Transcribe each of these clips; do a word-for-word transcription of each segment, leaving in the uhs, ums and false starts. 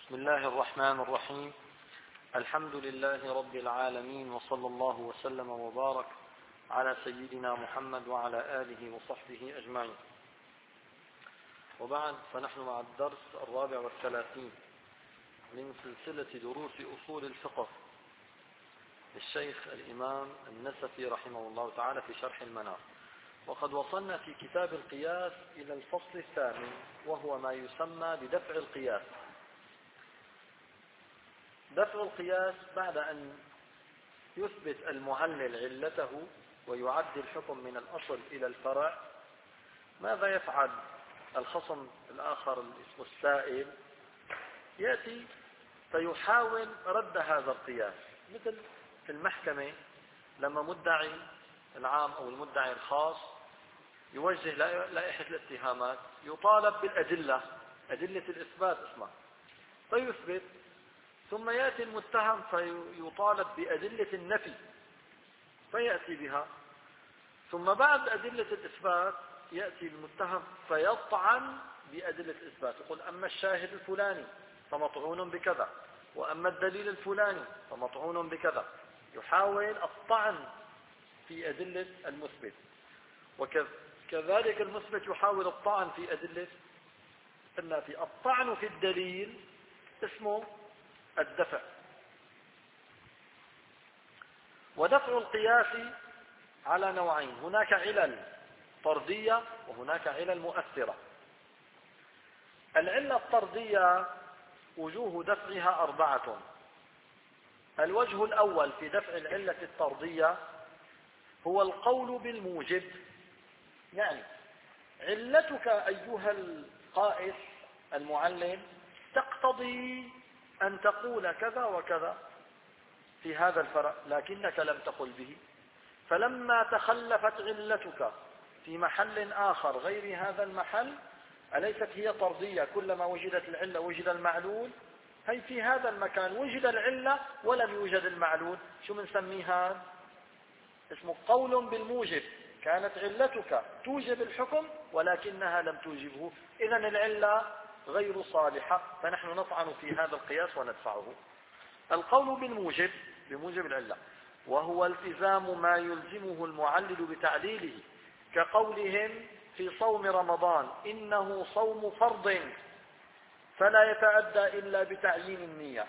بسم الله الرحمن الرحيم. الحمد لله رب العالمين، وصلى الله وسلم وبارك على سيدنا محمد وعلى آله وصحبه أجمعين. وبعد، فنحن مع الدرس الرابع والثلاثين من سلسلة دروس أصول الفقه للشيخ الإمام النسفي رحمه الله تعالى في شرح المنار. وقد وصلنا في كتاب القياس إلى الفصل الثامن، وهو ما يسمى بدفع القياس. دفع القياس بعد أن يثبت المعلل علته ويعد الحكم من الأصل إلى الفرع، ماذا يفعل الخصم الآخر اسمه السائل؟ يأتي فيحاول رد هذا القياس، مثل في المحكمة لما مدعي العام أو المدعي الخاص يوجه لائحة الاتهامات، يطالب بالأدلة، أدلة الإثبات اسمها، فيثبت، ثم يأتي المتهم فيطالب بأدلة النفي فيأتي بها، ثم بعد أدلة الإثبات يأتي المتهم فيطعن بأدلة الإثبات، يقول أما الشاهد الفلاني فمطعون بكذا، وأما الدليل الفلاني فمطعون بكذا، يحاول الطعن في أدلة المثبت، وكذلك المثبت يحاول الطعن في أدلة النافي. الطعن في الدليل اسمه الدفع. ودفع القياس على نوعين، هناك علل طردية وهناك علل مؤثرة. العلة الطردية وجوه دفعها أربعة. الوجه الأول في دفع العلة الطردية هو القول بالموجب، يعني علتك أيها القائس المعلم تقتضي أن تقول كذا وكذا في هذا الفرع، لكنك لم تقل به، فلما تخلفت علتك في محل آخر غير هذا المحل أليست هي طردية؟ كلما وجدت العلة وجد المعلول. هي في هذا المكان وجد العلة ولم يوجد المعلول، شو بنسميها؟ اسمه قول بالموجب. كانت علتك توجب الحكم ولكنها لم توجبه، إذن العلة غير صالحة، فنحن نطعن في هذا القياس وندفعه. القول بالموجب بموجب العلة، وهو التزام ما يلزمه المعلل بتعليله، كقولهم في صوم رمضان إنه صوم فرض فلا يتأدى إلا بتعيين النية.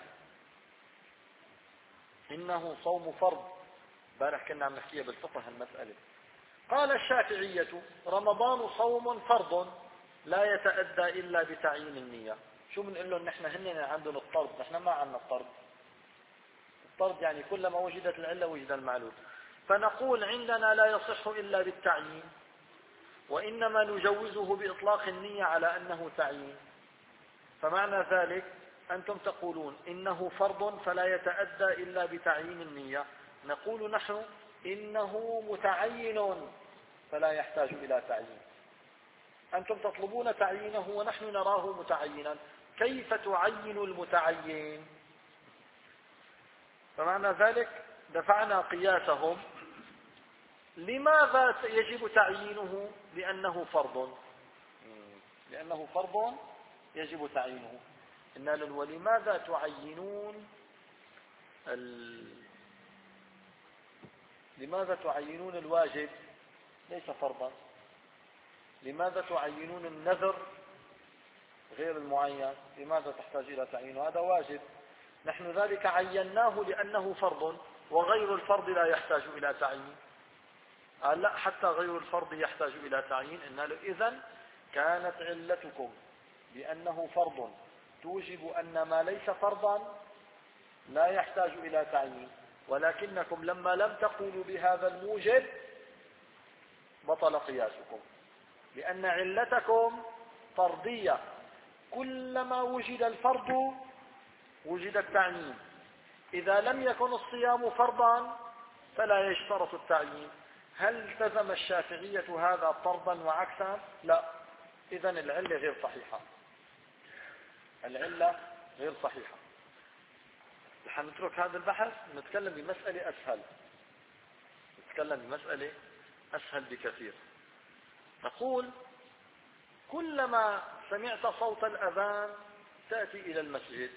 إنه صوم فرض، بارح كنا عم نحكيها بالفقه المسألة. قال الشافعية رمضان صوم فرض لا يتأدى إلا بتعيين النية. شو بنقول لهم؟ نحن هن عندهم الطرد، نحن ما عندنا الطرد. الطرد يعني كلما وجدت العلة وجد المعلول، فنقول عندنا لا يصح إلا بالتعيين، وإنما نجوزه بإطلاق النية على أنه تعيين. فمعنى ذلك أنتم تقولون إنه فرض فلا يتأدى إلا بتعيين النية، نقول نحن إنه متعين فلا يحتاج إلى تعيين. أنتم تطلبون تعيينه ونحن نراه متعينا، كيف تعين المتعين؟ فمعنى ذلك دفعنا قياسهم. لماذا يجب تعيينه؟ لأنه فرض، لأنه فرض يجب تعيينه. إن ولماذا تعينون ال... لماذا تعينون الواجب؟ ليس فرضا. لماذا تعينون النذر غير المعين؟ لماذا تحتاج إلى تعيينه؟ هذا واجب، نحن ذلك عيناه لأنه فرض، وغير الفرض لا يحتاج إلى تعيين. قال لا، حتى غير الفرض يحتاج إلى تعيين. إن إذن كانت علتكم بأنه فرض توجب أن ما ليس فرضا لا يحتاج إلى تعيين، ولكنكم لما لم تقولوا بهذا الموجب بطل قياسكم، لأن علتكم فرضية. كلما وجد الفرض وجد التعيين. إذا لم يكن الصيام فرضا فلا يشترط التعيين. هل التزم الشافعية هذا فرضا وعكسا؟ لا. إذن العلة غير صحيحة، العلة غير صحيحة. نترك هذا البحث، نتكلم بمسألة أسهل، نتكلم بمسألة أسهل بكثير. نقول كلما سمعت صوت الأذان تأتي إلى المسجد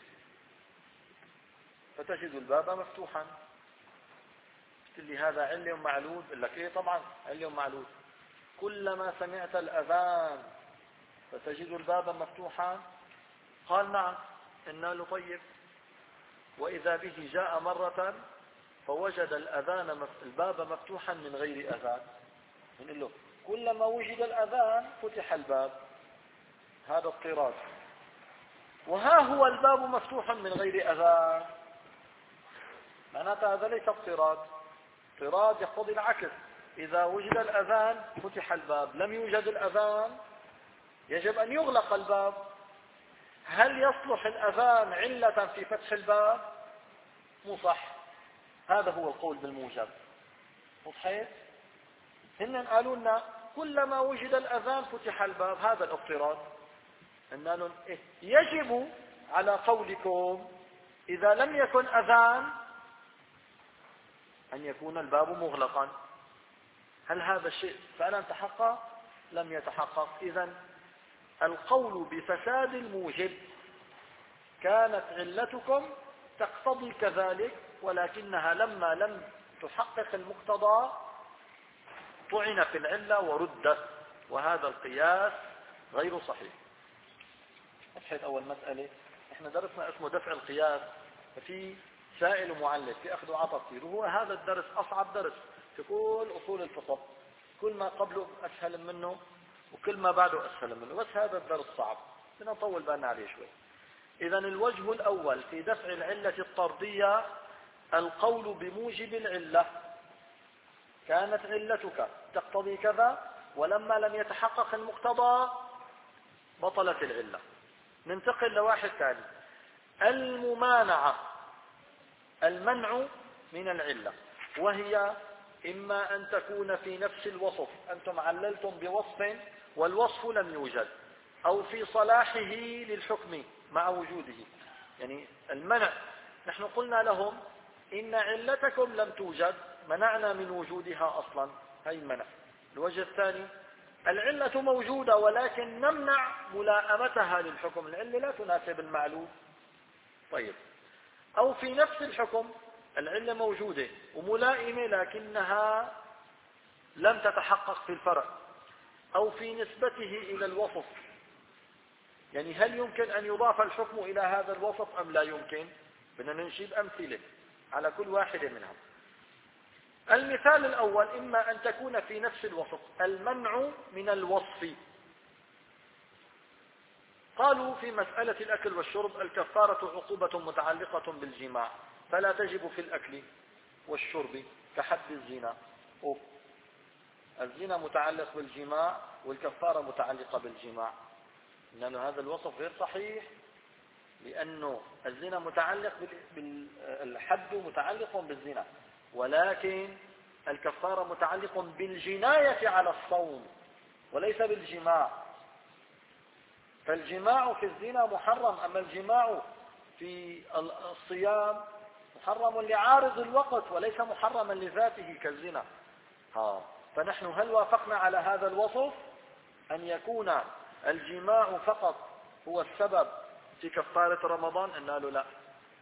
فتجد الباب مفتوحا، قلت لي هذا علة معلول؟ قل لك ايه طبعا علة معلول. كلما سمعت الأذان فتجد الباب مفتوحا؟ قال نعم. قلنا له طيب، وإذا به جاء مرة فوجد الأذان الباب مفتوحا من غير أذان، نقول له كلما وجد الأذان فتح الباب، هذا اضطراد. وها هو الباب مفتوح من غير أذان، معناتها هذا ليس اضطراد. اضطراد يقتضي العكس، إذا وجد الأذان فتح الباب، لم يوجد الأذان يجب أن يغلق الباب. هل يصلح الأذان علة في فتح الباب؟ مو صح. هذا هو القول بالموجب. صحيح؟ هن قالوا لنا كلما وجد الأذان فتح الباب، هذا الاضطراد. قلنا لهم إيه؟ يجب على قولكم إذا لم يكن أذان أن يكون الباب مغلقا. هل هذا الشيء فعلا تحقق؟ لم يتحقق. إذن القول بفساد الموجب كانت علتكم تقتضي كذلك، ولكنها لما لم تحقق المقتضى طعن في العلة وردت، وهذا القياس غير صحيح. فتحت أول مسألة. احنا درسنا اسمه دفع القياس، ففي سائل ومعلل، في أخذ وعطاء كثير، وهو هذا الدرس أصعب درس في كل أصول الفقه. كل ما قبله أسهل منه وكل ما بعده أسهل منه، بس هذا الدرس صعب، بدنا نطول بالنا عليه شوي. إذا الوجه الأول في دفع العلة الطردية القول بموجب العلة. كانت علتك تقتضي كذا، ولما لم يتحقق المقتضى بطلت العلة. ننتقل لواحد ثاني، الممانعة، المنع من العلة، وهي إما أن تكون في نفس الوصف، أنتم عللتم بوصف والوصف لم يوجد، أو في صلاحه للحكم مع وجوده. يعني المنع، نحن قلنا لهم إن علتكم لم توجد، منعنا من وجودها أصلا، هي المنع. الوجه الثاني، العلة موجودة ولكن نمنع ملائمتها للحكم، العلة لا تناسب المعلوم. طيب، أو في نفس الحكم العلة موجودة وملائمة لكنها لم تتحقق في الفرع، أو في نسبته إلى الوصف، يعني هل يمكن أن يضاف الحكم إلى هذا الوصف أم لا يمكن؟ بدنا ننشد أمثلة على كل واحدة منها. المثال الأول، إما أن تكون في نفس الوصف، المنع من الوصف. قالوا في مسألة الأكل والشرب الكفارة عقوبة متعلقة بالجماع، فلا تجب في الأكل والشرب كحد الزنا. أوه. الزنا متعلق بالجماع والكفارة متعلقة بالجماع، لأن هذا الوصف غير صحيح، لأنه الزنا متعلق بالحد متعلق بالزنا، ولكن الكفارة متعلق بالجناية على الصوم وليس بالجماع. فالجماع في الزنا محرم، أما الجماع في الصيام محرم لعارض الوقت وليس محرما لذاته كالزنا. ها. فنحن هل وافقنا على هذا الوصف أن يكون الجماع فقط هو السبب في كفارة رمضان؟ قلنا له لا،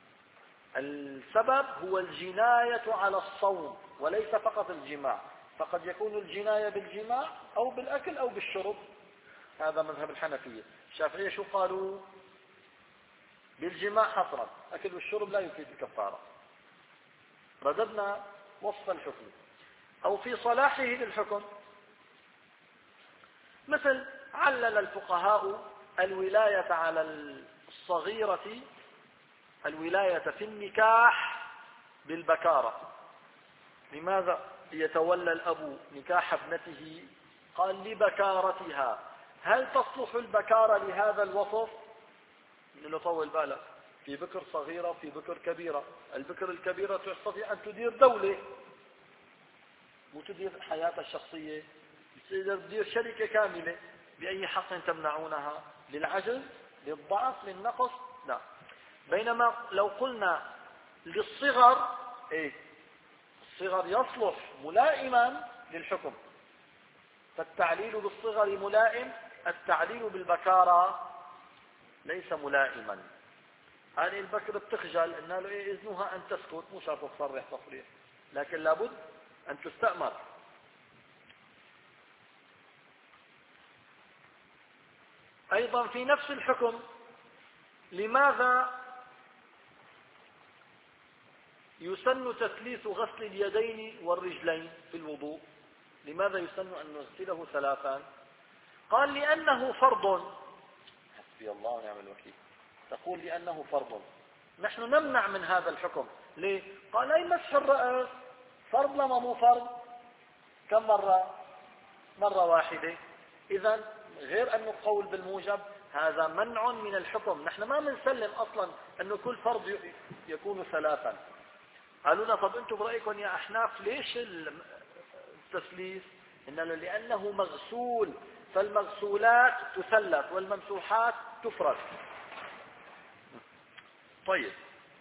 السبب هو الجناية على الصوم وليس فقط الجماع، فقد يكون الجناية بالجماع أو بالأكل أو بالشرب. هذا مذهب الحنفية. الشافعية شو قالوا؟ بالجماع حصرا، أكل والشرب لا يفيد الكفارة. رددنا وصف الحكم. أو في صلاحه للحكم، مثل علل الفقهاء الولاية على الصغيرة، الولاية في النكاح بالبكارة. لماذا يتولى الأب نكاح ابنته؟ قال لبكارتها. هل تصلح البكارة لهذا الوصف؟ لنطول بالك، في بكر صغيرة في بكر كبيرة. البكر الكبيرة تستطيع أن تدير دولة، مو تدير حياتها الشخصية، تدير شركة كاملة. بأي حق تمنعونها؟ للعجز، للضعف، للنقص؟ لا. بينما لو قلنا للصغر، ايه، الصغر يصلح ملائما للحكم، فالتعليل بالصغر ملائم، التعليل بالبكارة ليس ملائما. هذه البكر بتخجل، قلنا له إيه إذنها أن تسكت، مو شرط تصرح تصريح، لكن لابد أن تستأمر. أيضا في نفس الحكم، لماذا يسن تثليث غسل اليدين والرجلين في الوضوء؟ لماذا يسن أن نغسله ثلاثا؟ قال لأنه فرض. حسبي الله ونعم الوكيل. تقول لأنه فرض، نحن نمنع من هذا الحكم. ليه؟ قال أي مسح الرأس فرض لما مو فرض؟ كم مرة؟ مرة واحدة. إذا غير أنه قول بالموجب، هذا منع من الحكم. نحن ما بنسلم أصلا أنه كل فرض يكون ثلاثا. قالوا لنا طب أنتم برأيكم يا أحناف ليش التثليث؟ إنه لأنه مغسول، فالمغسولات تثلث والممسوحات تفرد. طيب،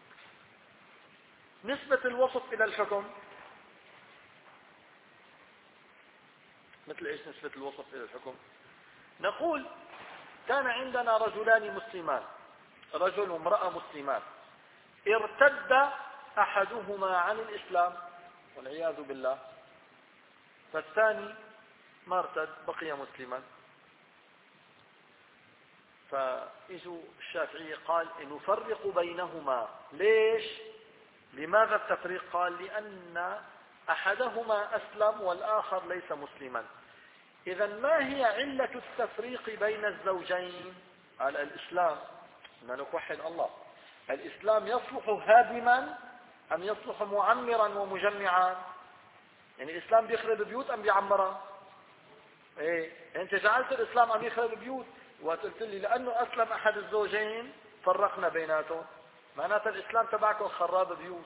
نسبة الوصف إلى الحكم، مثل إيش نسبة الوصف إلى الحكم؟ نقول كان عندنا رجلان مسلمان، رجل وامرأة مسلمان، ارتد أحدهما عن الإسلام والعياذ بالله، فالثاني ما ارتد بقي مسلما. فإجوا الشافعي قال نفرق بينهما. ليش؟ لماذا التفريق؟ قال لأن أحدهما أسلم والآخر ليس مسلما. إذا ما هي علة التفريق بين الزوجين؟ على الإسلام. ما نوحد الله، الإسلام يصلح هادما أم يصلح معمرا ومجمعا؟ يعني الإسلام بيخرب بيوت أم بيعمرها؟ إيه، أنت جعلت الإسلام أم يخرب بيوت، وقلت لي لأنه أسلم أحد الزوجين فرقنا بيناتهم، معناته الإسلام تبعكم خراب بيوت.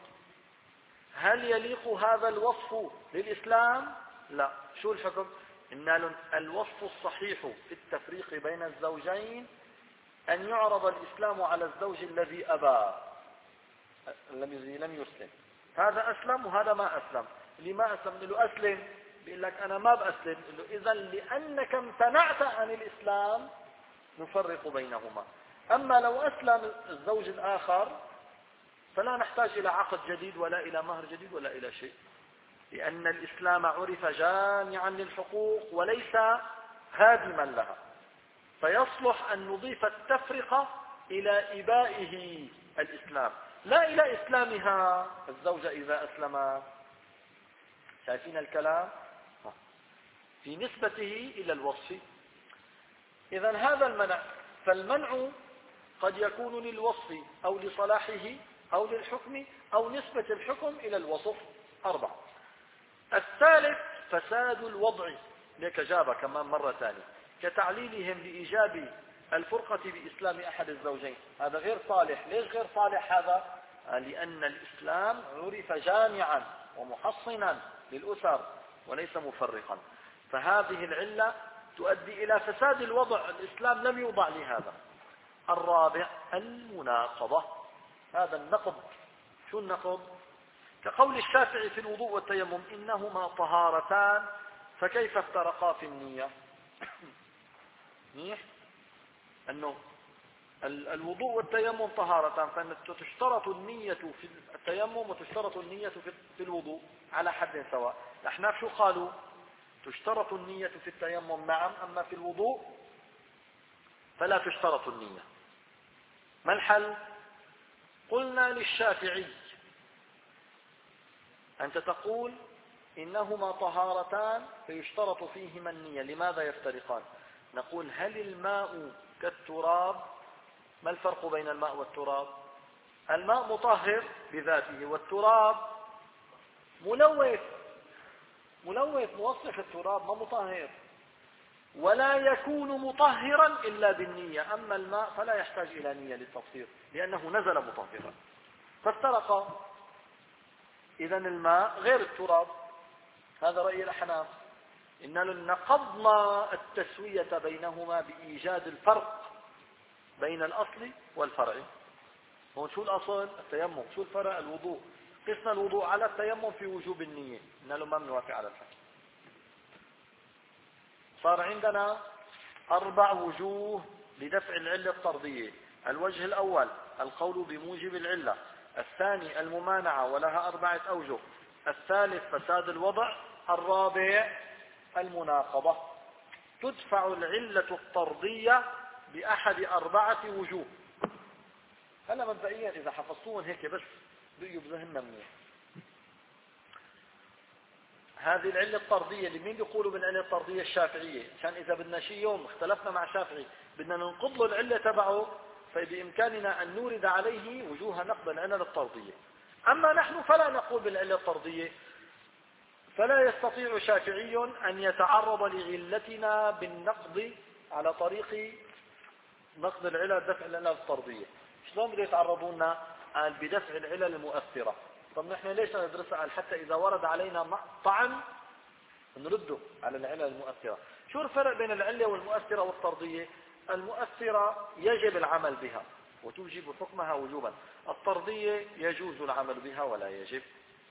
هل يليق هذا الوصف للإسلام؟ لا. شو الحكم؟ إن الوصف الصحيح في التفريق بين الزوجين أن يعرض الإسلام على الزوج الذي أبى، الذي لم يسلم. هذا أسلم وهذا ما أسلم. اللي ما أسلم له أسلم، بيقول لك أنا ما بأسلم، إذا لأنك امتنعت عن الإسلام نفرق بينهما. أما لو أسلم الزوج الآخر فلا نحتاج إلى عقد جديد ولا إلى مهر جديد ولا إلى شيء، لأن الإسلام عرف جامعا للحقوق وليس هادما لها، فيصلح أن نضيف التفرقة إلى إبائه الإسلام لا إلى إسلامها الزوجة إذا أسلم. شايفين الكلام؟ في نسبته إلى الوصف. إذا هذا المنع، فالمنع قد يكون للوصف أو لصلاحه أو للحكم أو نسبة الحكم إلى الوصف. أربعة. الثالث فساد الوضع، لك جابة كمان مرة ثانية، كتعليلهم لإيجاب الفرقة بإسلام أحد الزوجين. هذا غير صالح. ليش غير صالح هذا؟ لأن الإسلام عرف جامعا ومحصنا للأسر وليس مفرقا، فهذه العلة تؤدي إلى فساد الوضع. الإسلام لم يوضع لهذا. الرابع المناقضة، هذا النقض. شو النقض؟ كقول الشافعي في الوضوء والتيمم إنهما طهارتان فكيف افترقا في النية؟ منيح أنه الوضوء والتيمم طهارتان، فإن تشترط النية في التيمم وتشترط النية في الوضوء على حد سواء. الأحناف شو قالوا؟ تشترط النية في التيمم نعم، أما في الوضوء فلا تشترط النية. ما الحل؟ قلنا للشافعي أنت تقول إنهما طهارتان فيشترط فيهما النية، لماذا يفترقان؟ نقول هل الماء كالتراب؟ ما الفرق بين الماء والتراب؟ الماء مطهر بذاته والتراب ملوث، ملوث موصف. التراب ما مطهر، ولا يكون مطهرا إلا بالنية. أما الماء فلا يحتاج إلى نية للتطهير لأنه نزل مطهرا، فافترقا. إذا الماء غير التراب. هذا رأي الأحناف. إننا نقضنا التسوية بينهما بإيجاد الفرق بين الأصل والفرع. هون شو الأصل؟ التيمم. شو الفرع؟ الوضوء. قسنا الوضوء على التيمم في وجوب النية، إننا ما بنوافق على الحكم. صار عندنا أربع وجوه لدفع العلة الطردية. الوجه الأول القول بموجب العلة، الثاني الممانعة ولها أربعة أوجه، الثالث فساد الوضع، الرابع المناقضة. تدفع العلة الطردية بأحد أربعة وجوه. هلا مبدئيا إذا حفظتوهم هيك بس بقيوا بذهننا منيح. هذه العلة الطردية اللي مين بيقولوا بالعلة الطردية؟ الشافعية. عشان إذا بدنا شيء يوم اختلفنا مع شافعي بدنا ننقض له العلة تبعه، فبإمكاننا أن نورد عليه وجوه نقض العلة الطردية. أما نحن فلا نقول بالعلة الطردية، فلا يستطيع شافعي أن يتعرض لعلتنا بالنقض على طريق نقض العلل دفع العلل الطردية. شلون بده يتعرضوا لنا؟ قال بدفع العلل المؤثرة. طب نحن ليش ندرسها؟ قال حتى إذا ورد علينا طعن نرده على العلل المؤثرة. شو الفرق بين العلة والمؤثرة والطردية؟ المؤثرة يجب العمل بها وتوجب حكمها وجوبا، الطردية يجوز العمل بها ولا يجب.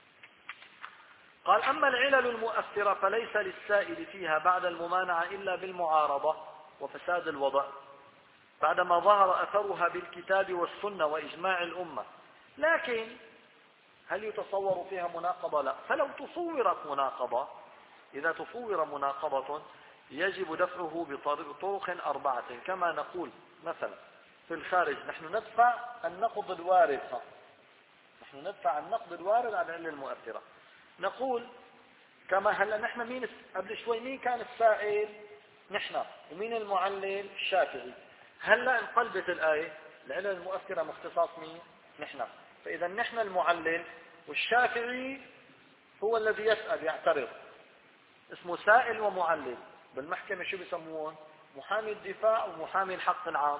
قال أما العلل المؤثرة فليس للسائل فيها بعد الممانعة إلا بالمعارضة وفساد الوضع، بعدما ظهر أثرها بالكتاب والسنة وإجماع الأمة. لكن هل يتصور فيها مناقضة؟ لا. فلو تصورت مناقضة، إذا تصور مناقضة يجب دفعه بطرق أربعة، كما نقول مثلا في الخارج نحن ندفع النقض الوارد، نحن ندفع النقض الوارد على العلة المؤثرة. نقول كما هلا نحن مين قبل شوي مين كان السائل؟ نحن. ومين المعلل؟ الشافعي. هلا انقلبت الآية، العلة المؤثرة مختصاص مين؟ نحن. فإذا نحن المعلل والشافعي هو الذي يسأل يعترض، اسمه سائل ومعلل. بالمحكمة شو بيسموهم؟ محامي الدفاع ومحامي الحق العام.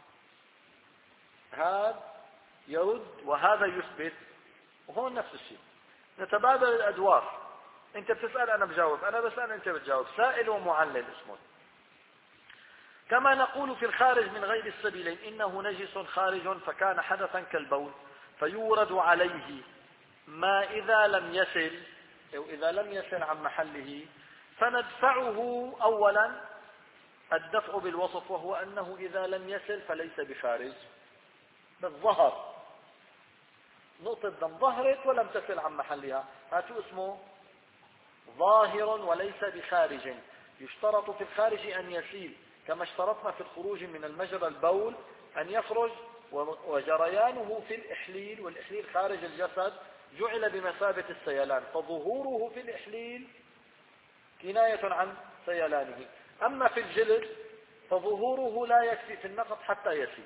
هذا يرد وهذا يثبت، وهون نفس الشيء، نتبادل الأدوار. انت بتسأل انا بجاوب، انا بسأل انت بتجاوب، سائل ومعلل اسمه. كما نقول في الخارج من غير السبيلين إنه نجس خارج فكان حدثا كالبول فيورد عليه ما إذا لم يصل أو إذا لم يصل عن محله، فندفعه أولا الدفع بالوصف، وهو أنه إذا لم يصل فليس بخارج. بالظهر نقطة دم ظهرت ولم تصل عن محلها، هاتو اسمه ظاهر وليس بخارج. يشترط في الخارج أن يسيل، كما اشترطنا في الخروج من المجرى البول أن يخرج، وجريانه في الإحليل، والإحليل خارج الجسد جعل بمثابة السيلان، فظهوره في الإحليل كناية عن سيلانه. أما في الجلد فظهوره لا يكفي في النقض حتى يسيل.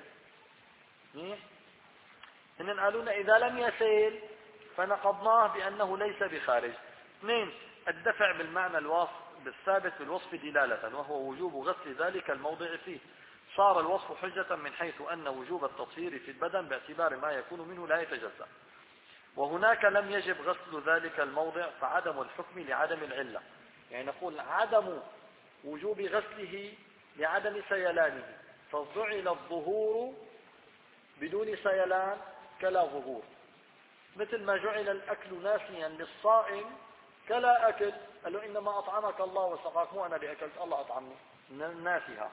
إن قالوا إذا لم يسيل فنقضناه بأنه ليس بخارج. اثنين، الدفع بالمعنى الواصف بالثابت بالوصف دلالة، وهو وجوب غسل ذلك الموضع فيه. صار الوصف حجة من حيث أن وجوب التطهير في البدن باعتبار ما يكون منه لا يتجزأ، وهناك لم يجب غسل ذلك الموضع فعدم الحكم لعدم العلة. يعني نقول عدم وجوب غسله لعدم سيلانه، فجعل الظهور بدون سيلان كلا ظهور، مثل ما جعل الأكل ناسيا للصائم كلا أكل. قال له إنما أطعمك الله وسقاك، مو أنا اللي أكلت، الله أطعمني، ناسها.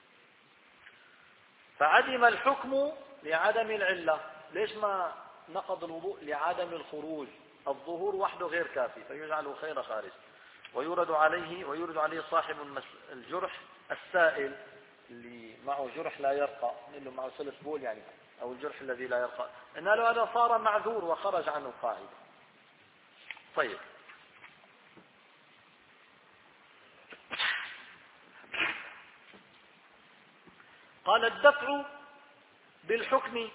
فعدم الحكم لعدم العلة. ليش ما نقض الوضوء؟ لعدم الخروج، الظهور وحده غير كافي، فيجعله خير خارج. ويورد عليه ويورد عليه صاحب الجرح السائل اللي معه جرح لا يرقى، له معه سلس بول يعني، أو الجرح الذي لا يرقى، إن له هذا صار معذور وخرج عنه القاعدة. طيب، قال الدفع بالحكم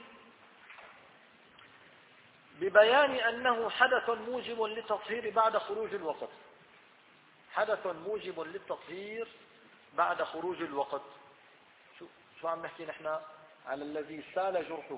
ببيان أنه حدث موجب للتطهير بعد خروج الوقت. حدث موجب للتطهير بعد خروج الوقت. شو شو عم نحكي نحن؟ على الذي سال جرحه.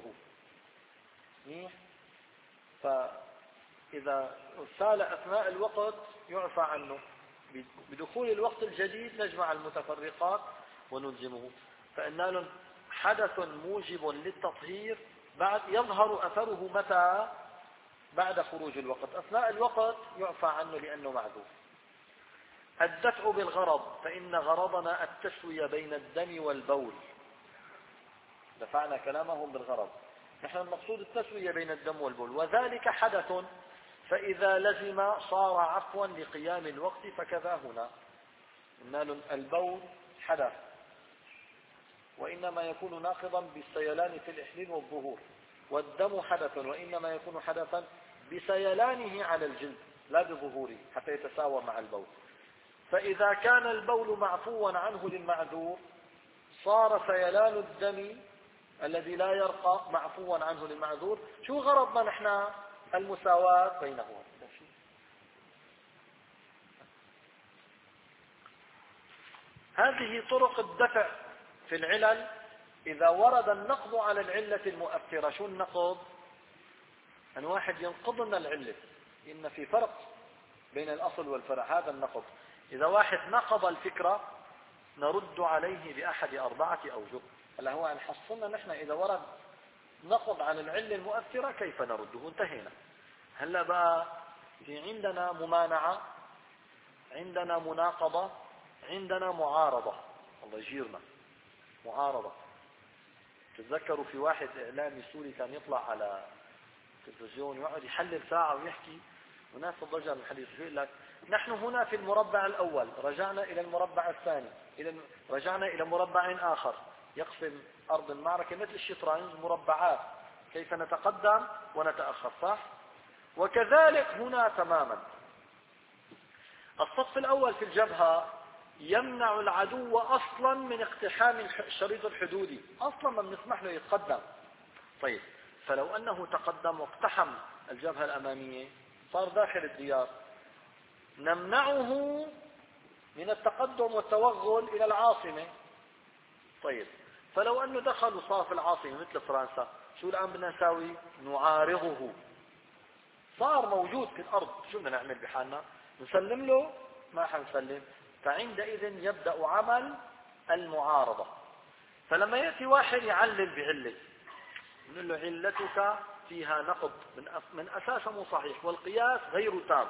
فإذا سال أثناء الوقت يعفى عنه، بدخول الوقت الجديد نجمع المتفرقات ونلزمه. فإن لهم حدث موجب للتطهير بعد يظهر أثره متى؟ بعد خروج الوقت. أثناء الوقت يعفى عنه لأنه معذور. الدفع بالغرض، فإن غرضنا التسوية بين الدم والبول. دفعنا كلامهم بالغرض. نحن المقصود التسوية بين الدم والبول، وذلك حدث فإذا لزم صار عفوا لقيام الوقت، فكذا هنا. قلنا البول حدث وإنما يكون ناقضا بالسيلان في الإحليل والظهور، والدم حدث وإنما يكون حدثا بسيلانه على الجلد لا بظهوره حتى يتساوى مع البول. فإذا كان البول معفوا عنه للمعذور صار سيلان الدم الذي لا يرقى معفوا عنه للمعذور. شو غرضنا نحن؟ المساواة بينهما. هذه طرق الدفع في العلل إذا ورد النقض على العلة المؤثرة. شو النقض؟ أن واحد ينقض لنا العلة، إن في فرق بين الأصل والفرع. هذا النقض إذا واحد نقض الفكرة نرد عليه بأحد أربعة أوجه. هلا هو أن حصلنا نحن إذا ورد نقض عن العلة المؤثرة كيف نرده، انتهينا. هلا بقى في عندنا ممانعة، عندنا مناقضة، عندنا معارضة. الله يجيرنا. معارضة. تتذكروا في واحد إعلامي سوري كان يطلع على التلفزيون ويقعد يحلل ساعة ويحكي، وناس الضجر من الحديث يقول لك نحن هنا في المربع الأول، رجعنا إلى المربع الثاني، إلى رجعنا إلى مربع آخر. يقسم أرض المعركة مثل الشطرنج مربعات، كيف نتقدم ونتأخر، صح؟ وكذلك هنا تماما. الصف الأول في الجبهة يمنع العدو أصلا من اقتحام الشريط الحدودي، أصلا ما بنسمح له يتقدم. طيب فلو أنه تقدم واقتحم الجبهة الأمامية صار داخل الديار، نمنعه من التقدم والتوغل إلى العاصمة. طيب فلو أنه دخل وصار في العاصمة مثل فرنسا، شو الآن بدنا نساوي؟ نعارضه. صار موجود في الأرض، شو بدنا نعمل بحالنا؟ نسلم له؟ ما حنسلم. فعندئذ يبدأ عمل المعارضة. فلما يأتي واحد يعلل بعلة نقول له علتك فيها نقض من أساسه مو صحيح والقياس غير تام،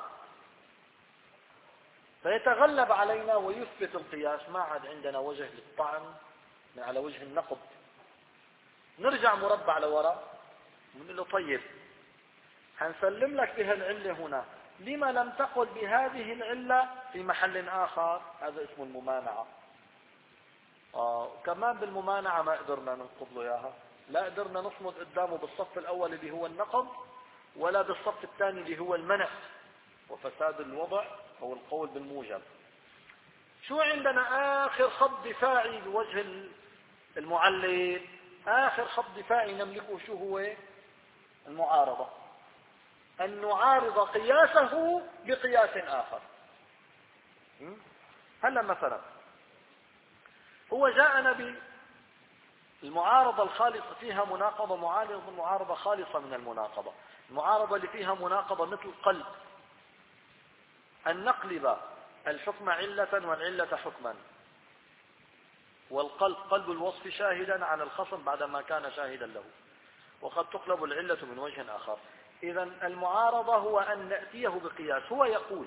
فيتغلب علينا ويثبت القياس، ما عاد عندنا وجه للطعن على وجه النقض. نرجع مربع لوراء ونقول له طيب هنسلم لك بها العلة هنا، لما لم تقل بهذه العلة في محل آخر؟ هذا اسمه الممانعة. آه كمان بالممانعة ما قدرنا ننقض له إياها، لا قدرنا نصمد قدامه بالصف الأول اللي هو النقض، ولا بالصف الثاني اللي هو المنع وفساد الوضع أو القول بالموجب. شو عندنا آخر خط دفاعي بوجه المعلل؟ آخر خط دفاعي نملكه شو هو؟ المعارضة. أن نعارض قياسه بقياس آخر. هلا مثلا هو جاءنا بالمعارضة الخالصة فيها مناقضة، معارضة معارضة خالصة من المناقضة. المعارضة اللي فيها مناقضة مثل القلب، أن نقلب الحكم علة والعلة حكما، والقلب قلب الوصف شاهدا عن الخصم بعدما كان شاهدا له، وقد تقلب العلة من وجه آخر. إذا المعارضة هو أن نأتيه بقياس. هو يقول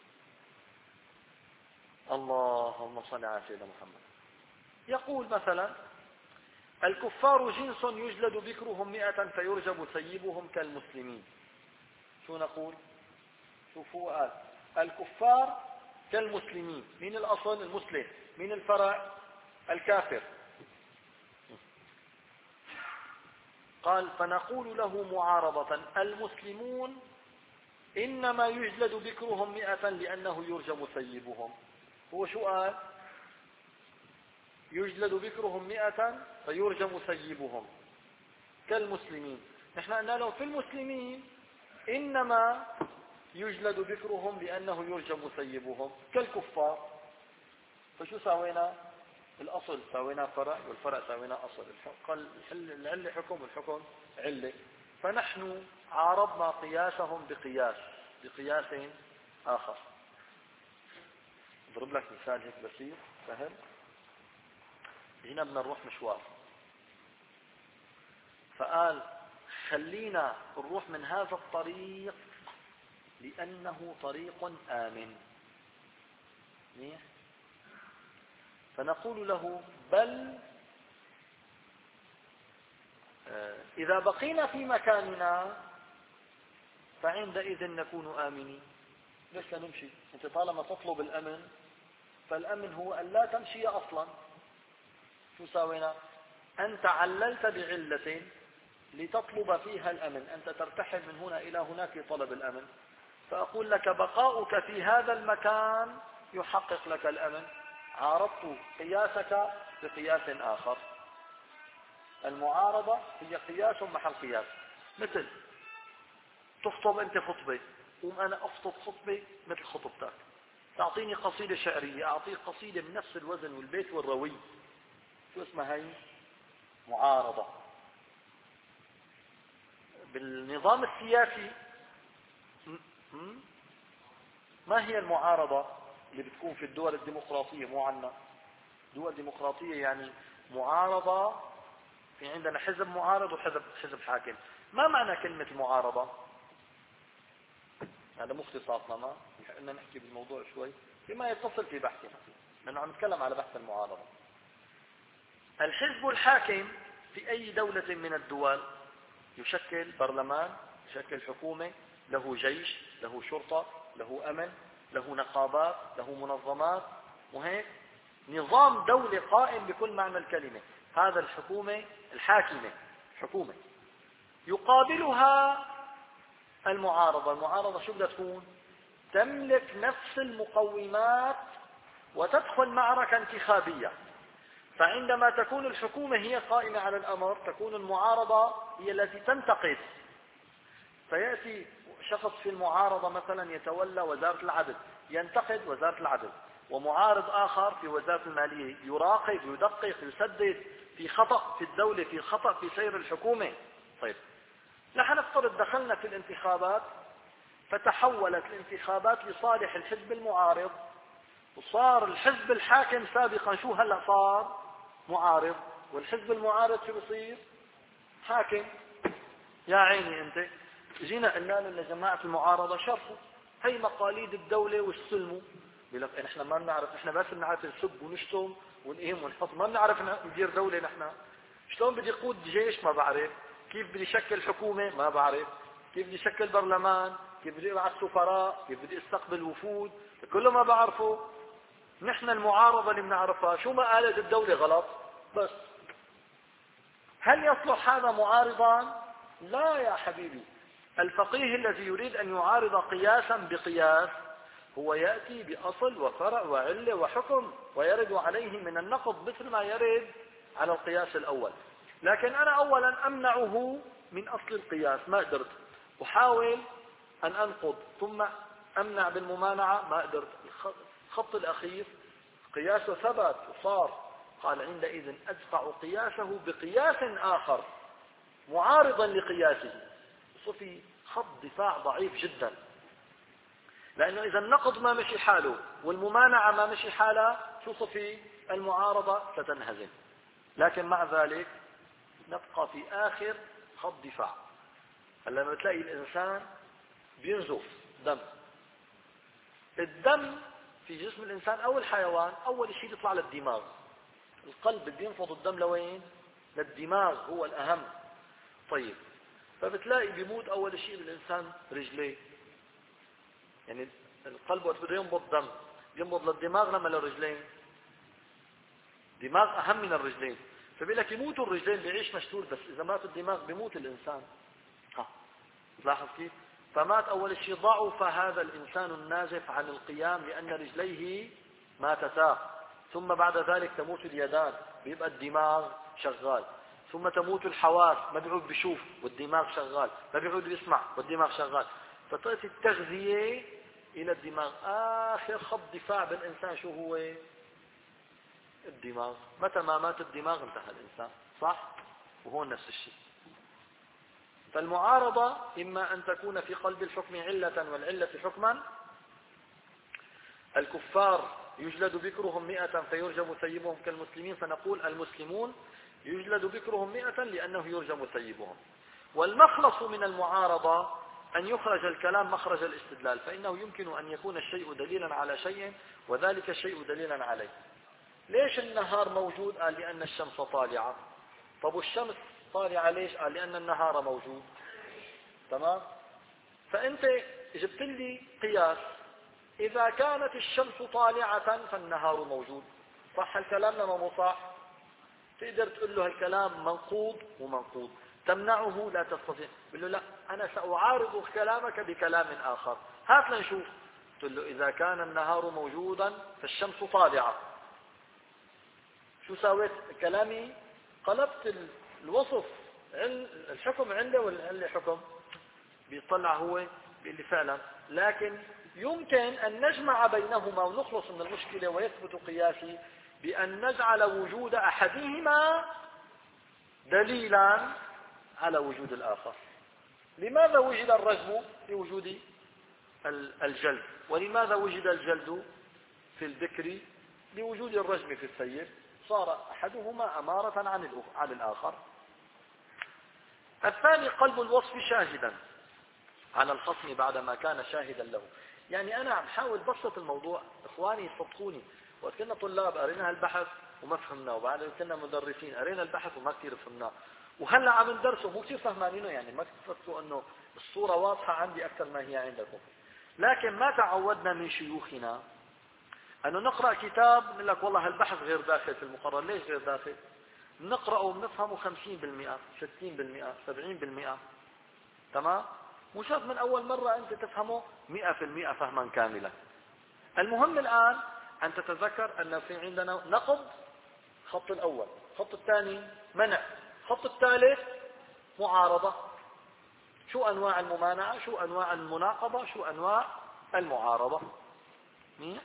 اللهم صل على سيدنا محمد، يقول مثلا الكفار جنس يجلد بكرهم مئة فيرجم سيبهم كالمسلمين. شو نقول؟ شوفوا قال الكفار كالمسلمين. من الأصل المسلم، من الفرع الكافر. قال فنقول له معارضة المسلمون إنما يجلد بكرهم مئة لأنه يرجم سيبهم. هو شو قال؟ يجلد بكرهم مئة فيرجم سيبهم كالمسلمين. نحن قلنا لهم في المسلمين إنما يجلد بكرهم لأنه يرجم سيبهم كالكفار. فشو سوينا؟ الأصل سوينا فرع، والفرع سوينا أصل. العلة حكم والحكم علة. فنحن عارضنا قياسهم بقياس بقياس آخر. اضرب لك مثال هيك بسيط سهل. هنا بدنا نروح مشوار، فقال خلينا نروح من هذا الطريق لأنه طريق آمن. منيح؟ فنقول له بل إذا بقينا في مكاننا فعندئذ نكون آمنين. ليش لا نمشي؟ أنت طالما تطلب الأمن فالأمن هو أن لا تمشي أصلا. شو ساوينا؟ أنت عللت بعلة لتطلب فيها الأمن، أنت ترتحل من هنا إلى هناك لطلب الأمن، فأقول لك بقاؤك في هذا المكان يحقق لك الأمن. عارضت قياسك بقياس آخر. المعارضة هي قياس محل قياس. مثل تخطب أنت خطبة، قوم أنا أخطب خطبة مثل خطبتك. تعطيني قصيدة شعرية، أعطيك قصيدة من نفس الوزن والبيت والروي. شو اسمها هي؟ معارضة. بالنظام السياسي ما هي المعارضة اللي بتكون في الدول الديمقراطية؟ مو عنا دول ديمقراطية يعني معارضة، في عندنا حزب معارض وحزب حزب حاكم. ما معنى كلمة المعارضة؟ هذا مختصاتنا، ما بدنا نحكي بالموضوع شوي بما يتصل في بحثنا، لأنه عم نتكلم على بحث المعارضة. الحزب الحاكم في أي دولة من الدول يشكل برلمان، يشكل حكومة، له جيش، له شرطة، له أمن، له نقابات، له منظمات، وهيك نظام دولة قائم بكل معنى الكلمة. هذا الحكومة الحاكمة حكومة. يقابلها المعارضة. المعارضة شو بدها تكون؟ تملك نفس المقومات وتدخل معركة انتخابية. فعندما تكون الحكومة هي قائمة على الأمر، تكون المعارضة هي التي تنتقد. فيأتي شخص في المعارضة مثلا يتولى وزارة العدل، ينتقد وزارة العدل، ومعارض آخر في وزارة المالية يراقب يدقق يسدد في خطأ في الدولة، في خطأ في سير الحكومة. طيب نحن نفترض دخلنا في الانتخابات، فتحولت الانتخابات لصالح الحزب المعارض، وصار الحزب الحاكم سابقا شو هلأ صار؟ معارض. والحزب المعارض شو بصير؟ حاكم. يا عيني انت، جينا قلنا له لجماعة المعارضة شرفوا هي مقاليد الدولة واستلموا. بيقول لك نحن ما بنعرف، نحن بس بنعرف نسب ونشتم ونقيم ونحط، ما بنعرف ندير دولة. نحن شلون بدي قود جيش؟ ما بعرف. كيف بدي شكل حكومة؟ ما بعرف. كيف بدي شكل برلمان؟ كيف بدي ابعث سفراء؟ كيف بدي استقبل وفود؟ كله ما بعرفه. نحن المعارضة اللي بنعرفها شو ما قالت الدولة غلط بس. هل يصلح هذا معارضا؟ لا يا حبيبي. الفقيه الذي يريد أن يعارض قياسا بقياس هو يأتي بأصل وفرع وعلة وحكم، ويرد عليه من النقض مثل ما يرد على القياس الأول. لكن أنا أولا أمنعه من أصل القياس، ما قدرت، أحاول أن أنقض ثم أمنع بالممانعة، ما قدرت. الخط الأخير قياسه ثبت وصار، قال عندئذ أدفع قياسه بقياس آخر معارضا لقياسه. صفي خط دفاع ضعيف جدا، لأنه إذا النقض ما مشي حاله والممانعة ما مشي حالها، شو صفي؟ المعارضة ستنهزم. لكن مع ذلك نبقى في آخر خط دفاع. لما تلاقي الإنسان بينزف دم، الدم في جسم الإنسان أو الحيوان أول شيء يطلع للدماغ. القلب بده ينفض الدم لوين؟ للدماغ، هو الأهم. طيب فبتلاقي بيموت أول شيء الإنسان رجليه، يعني القلب وقت بده ينبض دم ينبض للدماغ لما للرجلين. دماغ أهم من الرجلين، فبيقول لك يموتوا الرجلين بيعيش مشلول، بس إذا مات الدماغ بيموت الإنسان. ها تلاحظ كيف؟ فمات أول شيء ضعف هذا الإنسان النازف عن القيام لأن رجليه ماتتا، ثم بعد ذلك تموت اليدان بيبقى الدماغ شغال، ثم تموت الحواس ما بيعود بيشوف والدماغ شغال، ما بيعود بيسمع والدماغ شغال، فتأتي التغذية إلى الدماغ. آخر خط دفاع بالإنسان شو هو؟ الدماغ. متى ما مات الدماغ انتهى الإنسان، صح؟ وهون نفس الشيء. فالمعارضة إما أن تكون في قلب الحكم علة والعلة حكما. الكفار يجلد بكرهم مئة فيرجم ثيبهم كالمسلمين، فنقول المسلمون يجلد بكرهم مئة لأنه يرجم ثيبهم. والمخلص من المعارضة أن يخرج الكلام مخرج الاستدلال، فإنه يمكن أن يكون الشيء دليلا على شيء وذلك الشيء دليلا عليه. ليش النهار موجود؟ قال لأن الشمس طالعة. طب والشمس طالعة ليش؟ قال لأن النهار موجود. تمام. فأنت جبت لي قياس إذا كانت الشمس طالعة فالنهار موجود. صح الكلام لما مو صح؟ تقدر تقول له الكلام منقوض ومنقوض، تمنعه لا تستطيع. بقول له لا، أنا سأعارض كلامك بكلام آخر، هات لنشوف. تقول له إذا كان النهار موجودا فالشمس طالعة. شو سويت؟ كلامي قلبت الوصف الحكم عنده ولا اللي حكم؟ بيطلع هو بيقول لي فعلا، لكن يمكن أن نجمع بينهما ونخلص من المشكلة ويثبت قياسي بأن نجعل وجود أحدهما دليلا على وجود الآخر. لماذا وجد الرجم لوجود الجلد؟ ولماذا وجد الجلد في الذكر لوجود الرجم في السيد؟ صار أحدهما أمارة عن الآخر. الثاني قلب الوصف شاهدا على الخصم بعدما كان شاهدا له. يعني أنا عم حاول بسط الموضوع، إخواني صدقوني، وقت كنا طلاب قرينا البحث وما فهمناه، وبعد كنا مدرسين قرينا البحث وما كثير فهمناه، وهلا عم ندرسه مو كثير فهمانينه. يعني ما تفكروا انه الصورة واضحة عندي اكثر ما هي عندكم، لكن ما تعودنا من شيوخنا انه نقرأ كتاب نقول لك والله هالبحث غير داخل في المقرر. ليش غير داخل؟ نقرأه ونفهمه خمسين بالمئة ستين بالمئة سبعين بالمئة. تمام؟ مو شرط من اول مرة انت تفهمه مئة في المئة فهما كاملا. المهم الان ان تتذكر ان في عندنا نقض، خط الاول، خط الثاني منع، خط الثالث معارضة. شو انواع الممانعة؟ شو انواع المناقضة؟ شو انواع المعارضة؟ مين؟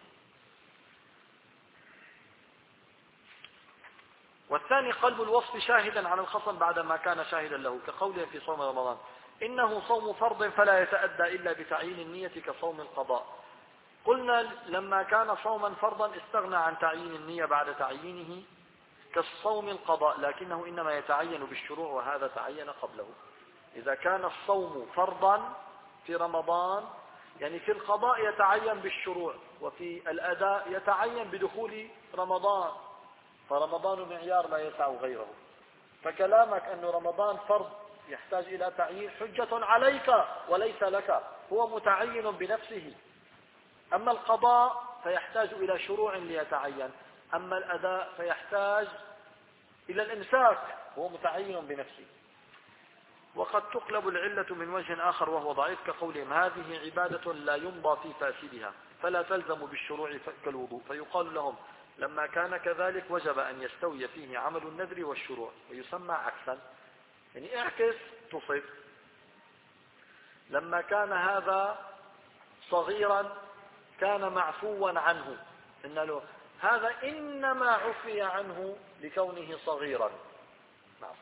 والثاني قلب الوصف شاهدا على الخصم بعدما كان شاهدا له، كقوله في صوم رمضان إنه صوم فرض فلا يتأدى إلا بتعيين النية كصوم القضاء. قلنا لما كان صوما فرضا استغنى عن تعيين النية بعد تعيينه كالصوم القضاء، لكنه إنما يتعين بالشروع وهذا تعين قبله. إذا كان الصوم فرضا في رمضان يعني في القضاء يتعين بالشروع، وفي الأداء يتعين بدخول رمضان، فرمضان معيار لا يسع غيره. فكلامك أن رمضان فرض يحتاج إلى تعيين حجة عليك وليس لك، هو متعين بنفسه. أما القضاء فيحتاج إلى شروع ليتعين، أما الأداء فيحتاج إلى الإمساك، هو متعين بنفسه. وقد تقلب العلة من وجه آخر وهو ضعيف، كقولهم هذه عبادة لا يمضى في فاسدها فلا تلزم بالشروع كالوضوء، فيقال لهم لما كان كذلك وجب أن يستوي فيه عمل النذر والشروع، ويسمى عكسا. يعني اعكس تصب. لما كان هذا صغيرا كان معفوا عنه، إن له هذا إنما عفي عنه لكونه صغيرا. نعم.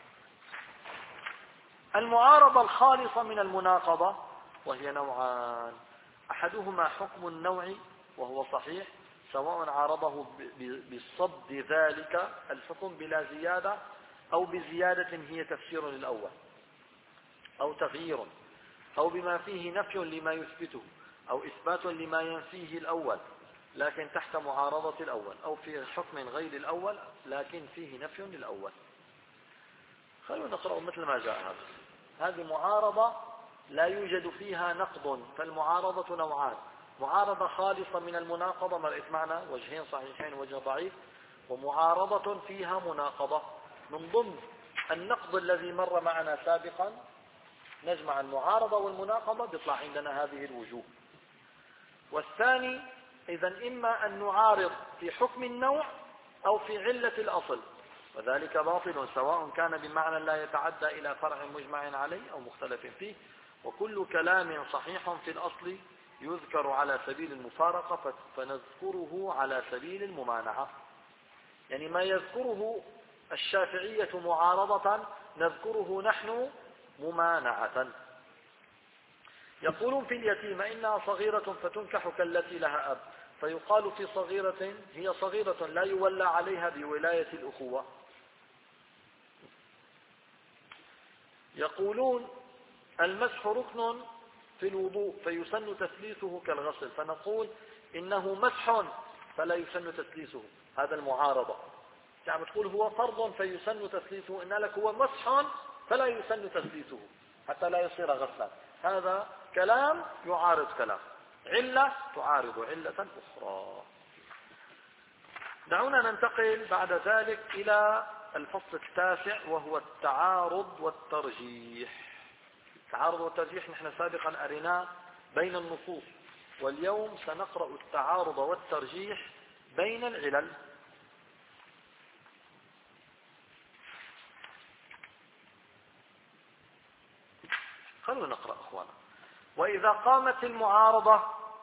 المعارضة الخالصة من المناقضة وهي نوعان، أحدهما حكم النوع وهو صحيح سواء عارضه بصد ذلك الحكم بلا زيادة أو بزيادة هي تفسير للأول أو تغيير أو بما فيه نفي لما يثبته أو إثبات لما ينفيه الأول لكن تحت معارضة الأول، أو في حكم غير الأول لكن فيه نفي للأول. خلونا نقرأ مثل ما جاء هذا. هذه معارضة لا يوجد فيها نقض، فالمعارضة نوعان: معارضة خالصة من المناقضة مرأت معنا وجهين صحيحين وجه ضعيف، ومعارضة فيها مناقضة. من ضمن النقض الذي مر معنا سابقا نجمع المعارضة والمناقضة بيطلع عندنا هذه الوجوه. والثاني إذن إما أن نعارض في حكم النوع أو في علة الأصل، وذلك باطل سواء كان بمعنى لا يتعدى إلى فرع مجمع عليه أو مختلف فيه. وكل كلام صحيح في الأصل يذكر على سبيل المفارقة فنذكره على سبيل الممانعة. يعني ما يذكره الشافعية معارضة نذكره نحن ممانعة. يقولون في اليتيمة إنها صغيرة فتنكح كالتي لها أب، فيقال في صغيرة هي صغيرة لا يولى عليها بولاية الأخوة. يقولون المسح ركن في الوضوء فيسن تثليثه كالغسل، فنقول إنه مسح فلا يسن تثليثه. هذا المعارضة. يعني بتقول هو فرض فيسن تثليثه، إن لك هو مسح فلا يسن تثليثه حتى لا يصير غسلا. هذا كلام يعارض كلام، علة تعارض علة أخرى. دعونا ننتقل بعد ذلك إلى الفصل التاسع، وهو التعارض والترجيح. التعارض والترجيح نحن سابقا أريناه بين النصوص، واليوم سنقرأ التعارض والترجيح بين العلل. خلونا نقرأ أخوانا. وإذا قامت المعارضة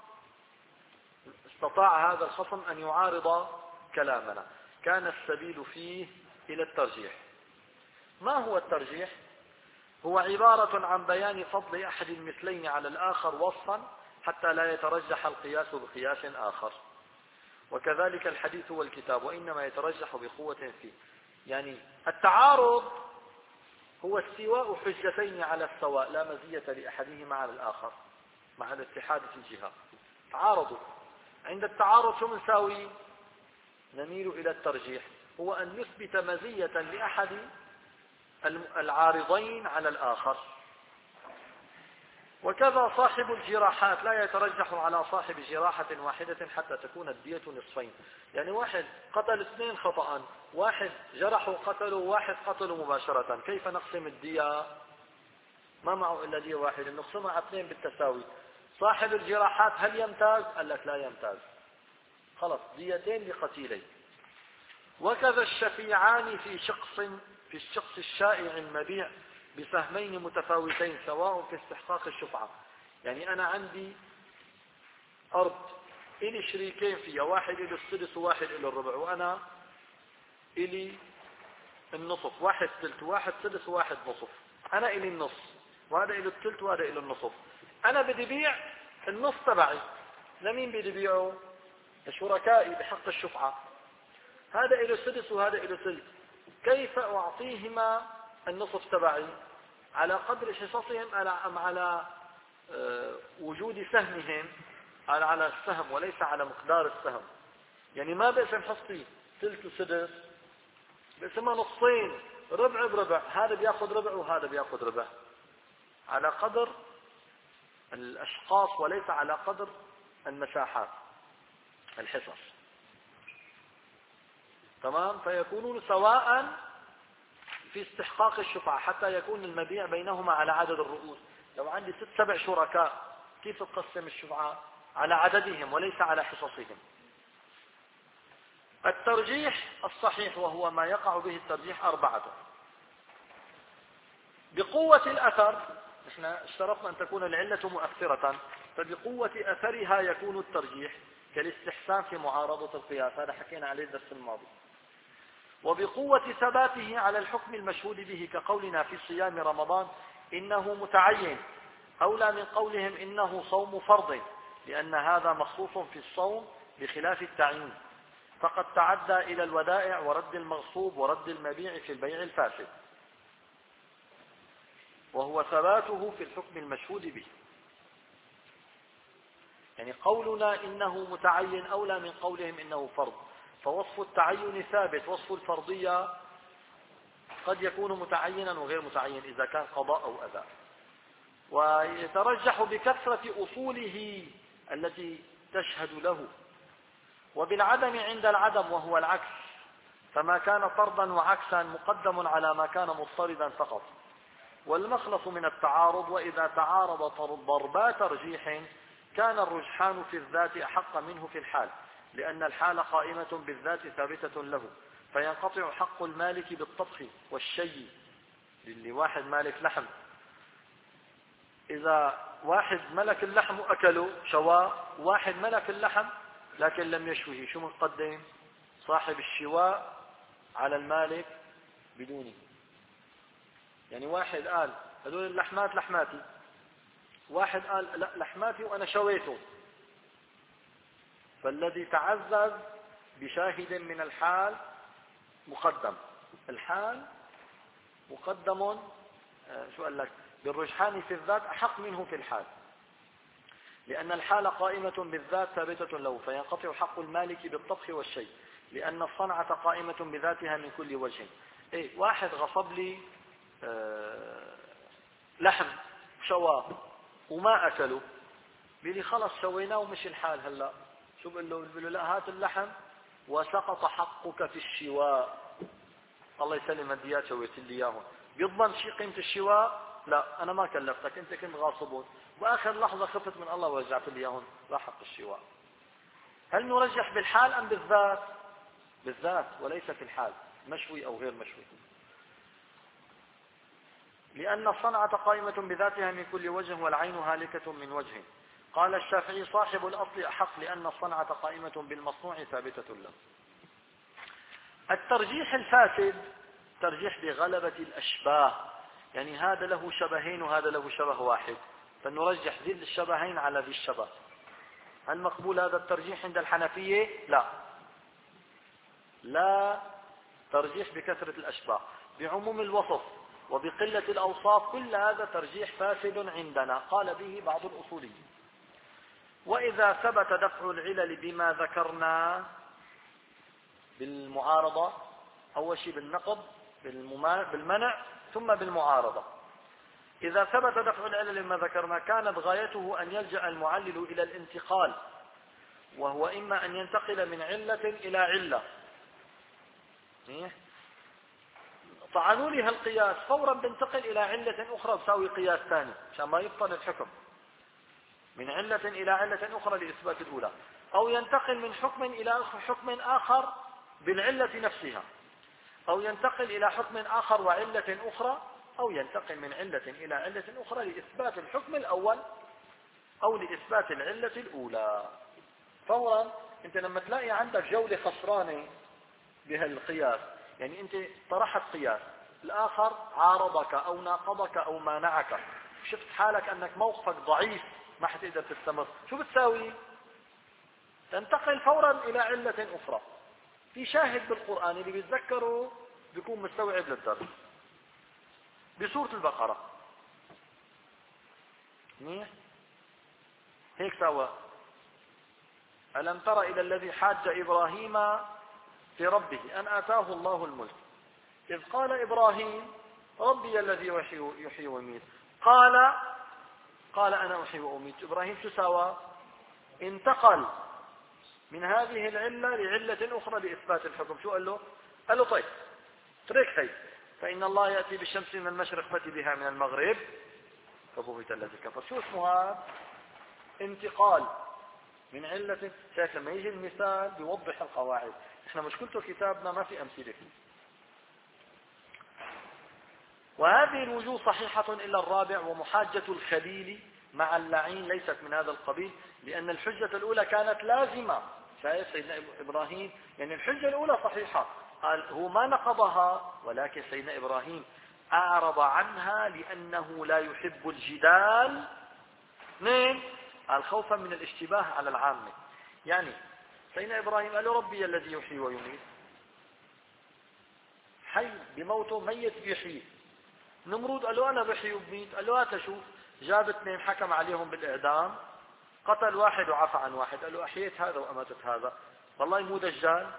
استطاع هذا الخصم أن يعارض كلامنا، كان السبيل فيه إلى الترجيح. ما هو الترجيح؟ هو عبارة عن بيان فضل أحد المثلين على الآخر وصفا حتى لا يترجح القياس بقياس آخر، وكذلك الحديث والكتاب، وإنما يترجح بقوة فيه. يعني التعارض هو استواء حجتين على السواء، لا مزية لأحدهما على الآخر مع الاتحاد في الجهة. تعارضوا. عند التعارض شو نساوي؟ نميل إلى الترجيح، هو أن نثبت مزية لأحد العارضين على الآخر. وكذا صاحب الجراحات لا يترجح على صاحب جراحة واحدة حتى تكون الدية نصفين. يعني واحد قتل اثنين خطأ، واحد جرحوا قتلوا، واحد قتلوا مباشرة، كيف نقسم الدية؟ ما معه إلا دية واحدة، نقسمها على اثنين بالتساوي. صاحب الجراحات هل يمتاز؟ قال لك لا يمتاز، خلص ديتين لقتيلين. وكذا الشفيعان في شخص في الشخص الشائع المبيع بسهمين متفاوتين سواء في استحقاق الشفعة. يعني أنا عندي أرض إلي شريكين فيها، واحد إلي السدس وواحد إلي الربع، وأنا إلي النصف، واحد ثلث واحد سدس وواحد نصف. أنا إلي النص وهذا إلي الثلث وهذا إلي النصف. أنا بدي بيع النص تبعي، لمين بدي بيعه؟ شركائي بحق الشفعة، هذا إلي السدس وهذا إلي ثلث. كيف أعطيهما النصف تبعي؟ على قدر حصصهم أم على وجود سهمهم؟ على السهم وليس على مقدار السهم. يعني ما بقسم حصتي ثلث وسدس، بقسمها نصين، ربع بربع، هذا بياخذ ربع وهذا بياخذ ربع، على قدر الأشخاص وليس على قدر المساحات الحصص. تمام؟ فيكونون سواء في استحقاق الشفعة حتى يكون المبيع بينهما على عدد الرؤوس. لو عندي ست سبع شركاء كيف تقسم الشفعة؟ على عددهم وليس على حصصهم. الترجيح الصحيح وهو ما يقع به الترجيح أربعة. بقوة الأثر، احنا اشترطنا أن تكون العلة مؤثرة، فبقوة أثرها يكون الترجيح، كالاستحسان في معارضة القياس، هذا حكينا عليه الدرس الماضي. وبقوة ثباته على الحكم المشهود به، كقولنا في صيام رمضان إنه متعين، أولى من قولهم إنه صوم فرض، لأن هذا مخصوص في الصوم بخلاف التعيين، فقد تعدى إلى الودائع ورد المغصوب ورد المبيع في البيع الفاسد، وهو ثباته في الحكم المشهود به. يعني قولنا إنه متعين أولى من قولهم إنه فرض، فوصف التعين ثابت، وصف الفرضية قد يكون متعينا وغير متعين إذا كان قضاء أو أداء. ويترجح بكثرة أصوله التي تشهد له، وبالعدم عند العدم وهو العكس، فما كان طردا وعكسا مقدم على ما كان مضطردا فقط. والمخلص من التعارض، وإذا تعارض ضربا ترجيح كان الرجحان في الذات أحق منه في الحال، لأن الحال قائمة بالذات ثابتة له، فينقطع حق المالك بالطبخ والشي، للي واحد مالك لحم، إذا واحد ملك اللحم وأكله شواه، واحد ملك اللحم لكن لم يشوه، شو مقدم؟ صاحب الشواء على المالك بدونه. يعني واحد قال هذول اللحمات لحماتي، واحد قال لا لحماتي وأنا شويته، فالذي تعزز بشاهد من الحال مقدم، الحال مقدم شو قال لك بالرجحان في الذات أحق منه في الحال، لأن الحال قائمة بالذات ثابتة له، فينقطع حق المالك بالطبخ والشيء، لأن الصنعة قائمة بذاتها من كل وجه. إيه واحد غصب لي آه لحم شواه وما أكله، بيلي خلص شويناه ومشي الحال. هلا شو بقول له؟ بقول له لا، هات اللحم وسقط حقك في الشواء، الله يسلم هديات شويت لي اياهم. بيضمن شيء قيمة الشواء؟ لا، أنا ما كلفتك، أنت كنت غاصبون، وآخر لحظة خفت من الله ورجعت لي اياهم، لا حق الشواء. هل نرجح بالحال أم بالذات؟ بالذات وليس في الحال، مشوي أو غير مشوي. لأن الصنعة قائمة بذاتها من كل وجه والعين هالكة من وجه. قال الشافعي صاحب الأصل أحق، لأن الصنعة قائمة بالمصنوع ثابتة له. الترجيح الفاسد ترجيح بغلبة الأشباه، يعني هذا له شبهين وهذا له شبه واحد، فنرجح ذي الشبهين على ذي الشبه. هل مقبول هذا الترجيح عند الحنفية؟ لا، لا ترجيح بكثرة الأشباه، بعموم الوصف وبقلة الأوصاف، كل هذا ترجيح فاسد عندنا، قال به بعض الأصوليين. وإذا ثبت دفع العلل بما ذكرنا بالمعارضة، أول شيء بالنقض بالمنع ثم بالمعارضة. إذا ثبت دفع العلل بما ذكرنا كانت غايته أن يلجأ المعلل إلى الانتقال، وهو إما أن ينتقل من علة إلى علة. طعنوا لي هالقياس، فورا بنتقل إلى علة أخرى بساوي قياس ثاني عشان ما يبطل الحكم، من علة إلى علة أخرى لإثبات الأولى، أو ينتقل من حكم إلى حكم آخر بالعلة نفسها، أو ينتقل إلى حكم آخر وعلة أخرى، أو ينتقل من علة إلى علة أخرى لإثبات الحكم الأول أو لإثبات العلة الأولى. فورا أنت لما تلاقي عندك جولة خسرانة بهالقياس، يعني أنت طرحت قياس، الآخر عارضك أو ناقضك أو مانعك، شفت حالك أنك موقفك ضعيف ما حتقدر تستمر، شو بتساوي؟ تنتقل فورا إلى علة أخرى. في شاهد بالقرآن اللي بيتذكره بيكون مستوعب للدرس بسورة البقرة. منيح هيك سوا. ألم تر إلى الذي حاج إبراهيم في ربه أن آتاه الله الملك إذ قال إبراهيم ربي الذي يحيي ويميت قال قال أنا أحيي وأميت. إبراهيم شو سوى؟ انتقل من هذه العلة لعلة أخرى لإثبات الحكم. شو قال له؟ قال له طيب اترك هي، فإن الله يأتي بالشمس من المشرق فأتي بها من المغرب فبهت الذي كفر. شو اسمه هذا؟ انتقال من علة. شايف لما يجي المثال بيوضح القواعد. احنا مشكلته كتابنا ما في أمثلة فيه. وهذه الوجوه صحيحة إلا الرابع، ومحاجة الخليل مع اللعين ليست من هذا القبيل، لأن الحجة الأولى كانت لازمة. شايف سيدنا إبراهيم يعني الحجة الأولى صحيحة، قال هو ما نقضها، ولكن سيدنا إبراهيم أعرض عنها لأنه لا يحب الجدال. اثنين، قال خوفا من الاشتباه على العامة. يعني سيدنا إبراهيم قال له ربي الذي يحيي ويميت، حي بموته ميت بيحيي. نمرود قال له أنا بحيي وبميت، قال له هات شوف. جاب اثنين حكم عليهم بالإعدام، قتل واحد وعفى عن واحد، قال له أحييت هذا وأماتت هذا، والله مو دجال.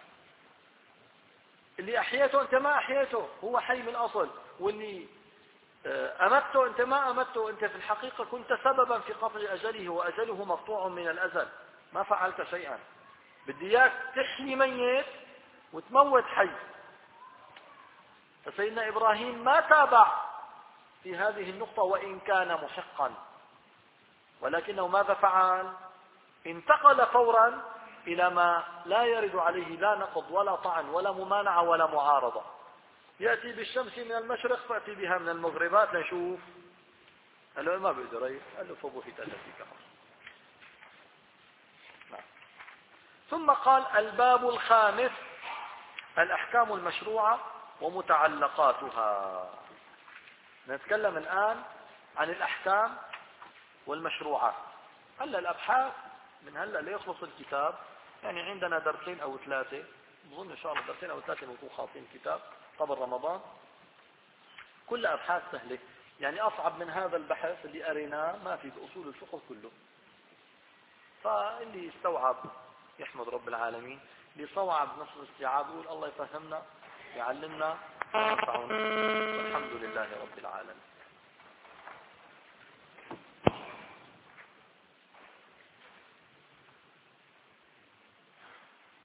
اللي أحييته أنت ما أحييته، هو حي من الأصل، واللي أمته أنت ما أمته، أنت في الحقيقة كنت سببا في قطع أجله، وأجله مقطوع من الأزل، ما فعلت شيئا. بدي إياك تحيي ميت وتموت حي. فسيدنا إبراهيم ما تابع في هذه النقطة وإن كان محقا، ولكنه ماذا فعل؟ انتقل فورا إلى ما لا يرد عليه لا نقض ولا طعن ولا ممانعة ولا معارضة. يأتي بالشمس من المشرق فأتي بها من المغربات نشوف. قال له ما بقدر، قال له فبهت الذي كفر. ثم قال الباب الخامس الأحكام المشروعة ومتعلقاتها. نتكلم الآن عن الأحكام والمشروعات. هلا الأبحاث من هلا ليخلص الكتاب يعني عندنا درسين أو ثلاثة، بظن إن شاء الله درسين أو ثلاثة نكون خاطين الكتاب قبل رمضان. كل أبحاث سهلة، يعني أصعب من هذا البحث اللي أريناه ما في بأصول الفقه كله. فاللي يستوعب يحمد رب العالمين. بصوعة بنص الاستيعاب يقول الله يفهمنا يعلمنا وينفعنا. والحمد لله رب العالمين.